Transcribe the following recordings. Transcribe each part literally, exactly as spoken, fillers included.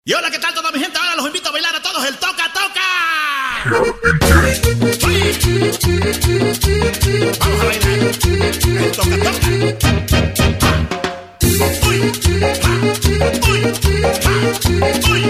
Y hola, ¿qué tal toda mi gente? Ahora los invito a bailar a todos el toca, toca. Vamos a bailar el toca, toca. Uy, ja, uy, ja, uy.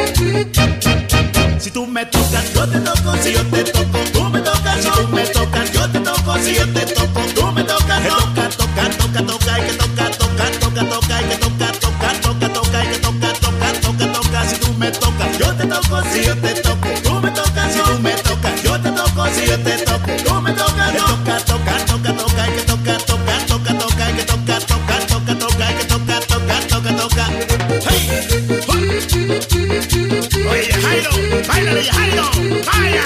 Si tú me tocas, yo te toco. Si yo te toco, tú me tocas. Si tú me tocas, yo te toco. Si yo te toco, tú me tocas. Toca, toca, toca, toca, hay que tocar, toca, toca, toca, hay que tocar, toca, toca, toca, hay que tocar, toca, toca, toca. Si tú me tocas, yo te toco. Si yo te toco, tú me tocas. Si tú me tocas, yo te toco. Si yo te toco, tú me tocas. Toca, toca, toca, toca, hay que tocar, toca, toca, toca, hay que tocar, toca, toca, toca, hay que tocar, toca, toca, toca. Hey, oye, Jairo, báilale, Jairo, vaya.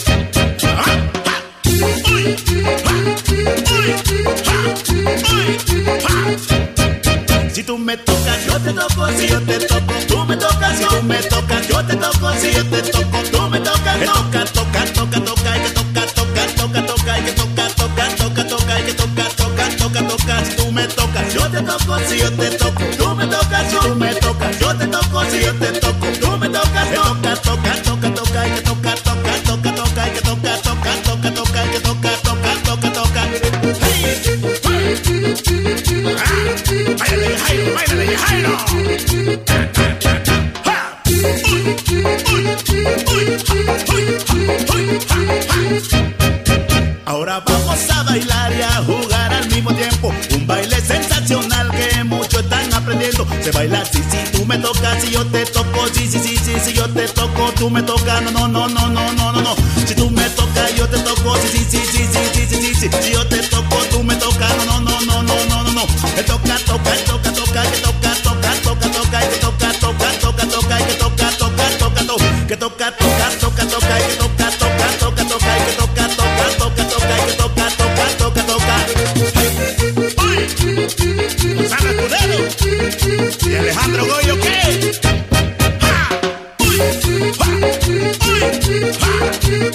Uy, ja, uy, ja, uy, ja. Si tú me tocas, yo te toco. Si yo te toco, tú me tocas. Si tú me tocas, yo te toco. Si yo te toco, tú me tocas. Toca, toca, toca, toca, hay que tocar, toca, toca, toca, hay que tocar, toca, toca, toca, hay que tocar, toca, toca, toca. Si tú me tocas, yo te toco. Si yo te toco, tú me tocas. Si tú me tocas, yo te toco. Si yo te toco, tú me tocas. Toca, toca, toca, toca, hay que tocar, toca, toca, toca, hay que tocar, toca, toca, toca, hay que tocar, toca, toca, toca. Hey, ah, báilale, Jairo, báilale, Jairo. Ahora vamos a bailar y a jugar al mismo tiempo. Un baile sensacional que muchos están aprendiendo. Se baila así, si tú me tocas, si yo te toco. Sí, sí, sí, sí, si yo te toco, tú me tocas. No, no, no, no, no, no, no, no. Si tú me tocas, yo te toco. Sí, sí, sí, sí, sí, sí, sí, sí, sí. Si yo te toco, tú me tocas. No, no, no, no, no, no, no. El toca, toca, el toca, toca, que toca, toca, toca, toca, que toca, toca, toca, toca, que toca, toca, toca, toca, que toca, toca, toca, toca, que toca, toca, toca, toca, que toca, toca, toca, toca, que toca, toca, toca, toca. Uy, Gonzalo Escudero y Alejandro Goyo, ¿qué? Ja, uy, ja, uy, ja.